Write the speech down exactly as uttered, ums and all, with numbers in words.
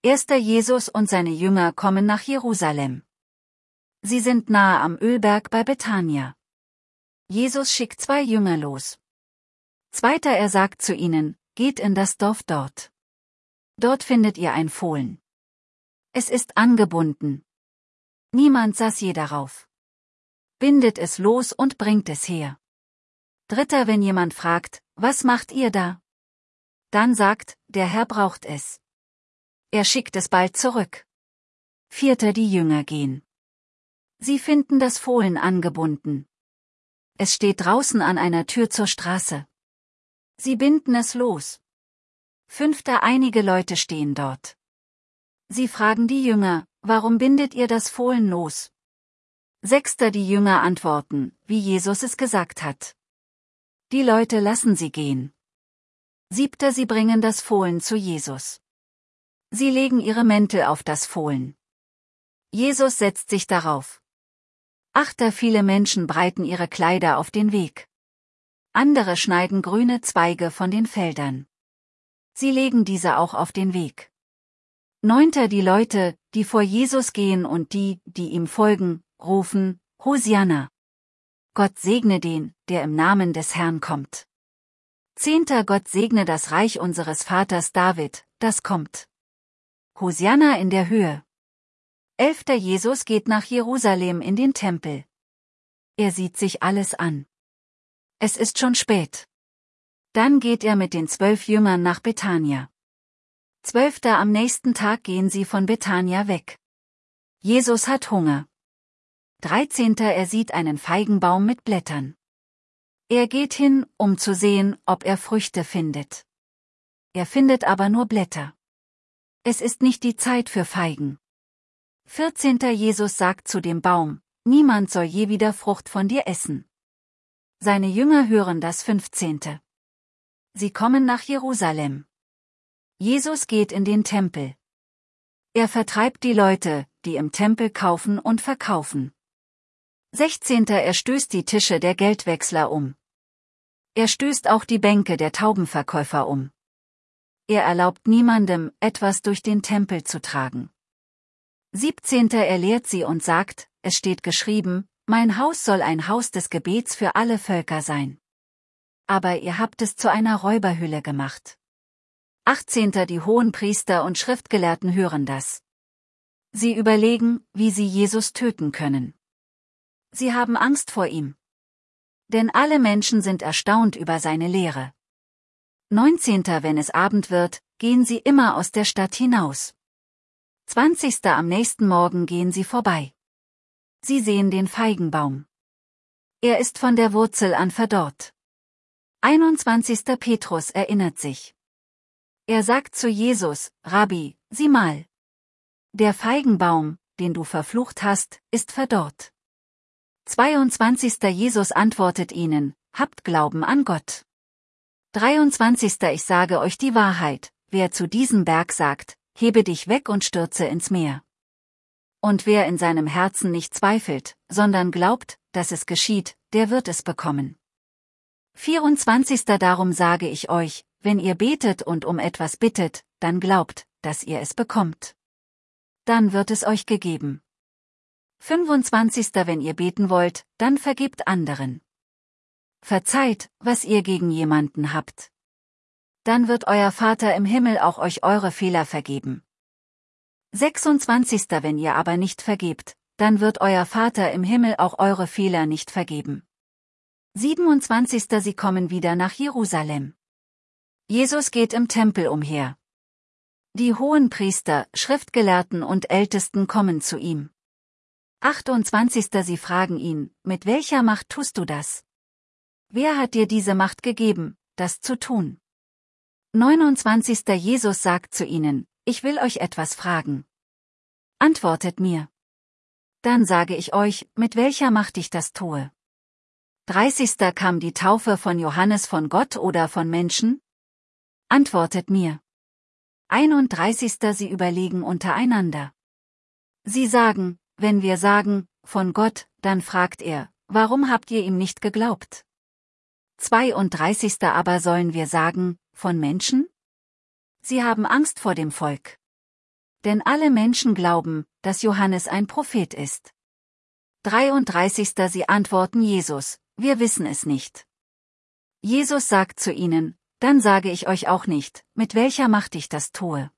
Erster Jesus und seine Jünger kommen nach Jerusalem. Sie sind nahe am Ölberg bei Bethania. Jesus schickt zwei Jünger los. Zweiter, er sagt zu ihnen, geht in das Dorf dort. Dort findet ihr ein Fohlen. Es ist angebunden. Niemand saß je darauf. Bindet es los und bringt es her. Dritter, wenn jemand fragt, was macht ihr da? Dann sagt, der Herr braucht es. Er schickt es bald zurück. Vierter, die Jünger gehen. Sie finden das Fohlen angebunden. Es steht draußen an einer Tür zur Straße. Sie binden es los. Fünfter, einige Leute stehen dort. Sie fragen die Jünger, warum bindet ihr das Fohlen los? Sechster, die Jünger antworten, wie Jesus es gesagt hat. Die Leute lassen sie gehen. Siebter, sie bringen das Fohlen zu Jesus. Sie legen ihre Mäntel auf das Fohlen. Jesus setzt sich darauf. Achter, viele Menschen breiten ihre Kleider auf den Weg. Andere schneiden grüne Zweige von den Feldern. Sie legen diese auch auf den Weg. Neunter, die Leute, die vor Jesus gehen und die, die ihm folgen, rufen, Hosianna. Gott segne den, der im Namen des Herrn kommt. Zehnter, Gott segne das Reich unseres Vaters David, das kommt. Hosianna in der Höhe. Elfter, Jesus geht nach Jerusalem in den Tempel. Er sieht sich alles an. Es ist schon spät. Dann geht er mit den zwölf Jüngern nach Bethania. Zwölfter, am nächsten Tag gehen sie von Bethania weg. Jesus hat Hunger. Dreizehnter, er sieht einen Feigenbaum mit Blättern. Er geht hin, um zu sehen, ob er Früchte findet. Er findet aber nur Blätter. Es ist nicht die Zeit für Feigen. Vierzehnter, Jesus sagt zu dem Baum, niemand soll je wieder Frucht von dir essen. Seine Jünger hören das. Fünfzehnte. Sie kommen nach Jerusalem. Jesus geht in den Tempel. Er vertreibt die Leute, die im Tempel kaufen und verkaufen. Sechzehnter, er stößt die Tische der Geldwechsler um. Er stößt auch die Bänke der Taubenverkäufer um. Er erlaubt niemandem, etwas durch den Tempel zu tragen. Siebzehnter, er lehrt sie und sagt, es steht geschrieben, mein Haus soll ein Haus des Gebets für alle Völker sein. Aber ihr habt es zu einer Räuberhöhle gemacht. Achtzehnter, die Hohenpriester und Schriftgelehrten hören das. Sie überlegen, wie sie Jesus töten können. Sie haben Angst vor ihm. Denn alle Menschen sind erstaunt über seine Lehre. Neunzehnter, wenn es Abend wird, gehen sie immer aus der Stadt hinaus. Zwanzigster, am nächsten Morgen gehen sie vorbei. Sie sehen den Feigenbaum. Er ist von der Wurzel an verdorrt. Einundzwanzigster, Petrus erinnert sich. Er sagt zu Jesus, Rabbi, sieh mal. Der Feigenbaum, den du verflucht hast, ist verdorrt. zweiundzwanzigster, Jesus antwortet ihnen, habt Glauben an Gott. dreiundzwanzigster, ich sage euch die Wahrheit, wer zu diesem Berg sagt, hebe dich weg und stürze ins Meer. Und wer in seinem Herzen nicht zweifelt, sondern glaubt, dass es geschieht, der wird es bekommen. vierundzwanzigster, darum sage ich euch, wenn ihr betet und um etwas bittet, dann glaubt, dass ihr es bekommt. Dann wird es euch gegeben. fünfundzwanzigster, wenn ihr beten wollt, dann vergebt anderen. Verzeiht, was ihr gegen jemanden habt. Dann wird euer Vater im Himmel auch euch eure Fehler vergeben. sechsundzwanzigster, wenn ihr aber nicht vergebt, dann wird euer Vater im Himmel auch eure Fehler nicht vergeben. siebenundzwanzigster, sie kommen wieder nach Jerusalem. Jesus geht im Tempel umher. Die Hohenpriester, Schriftgelehrten und Ältesten kommen zu ihm. achtundzwanzigster, sie fragen ihn, mit welcher Macht tust du das? Wer hat dir diese Macht gegeben, das zu tun? neunundzwanzigster, Jesus sagt zu ihnen, ich will euch etwas fragen. Antwortet mir. Dann sage ich euch, mit welcher Macht ich das tue. dreißigster, kam die Taufe von Johannes von Gott oder von Menschen? Antwortet mir. einunddreißigster, sie überlegen untereinander. Sie sagen, wenn wir sagen, von Gott, dann fragt er, warum habt ihr ihm nicht geglaubt? zweiunddreißigster, aber sollen wir sagen, von Menschen? Sie haben Angst vor dem Volk. denn alle Menschen glauben, dass Johannes ein Prophet ist. dreiunddreißig. Sie antworten Jesus: Wir wissen es nicht. Jesus sagt zu ihnen: Dann sage ich euch auch nicht, mit welcher Macht ich das tue.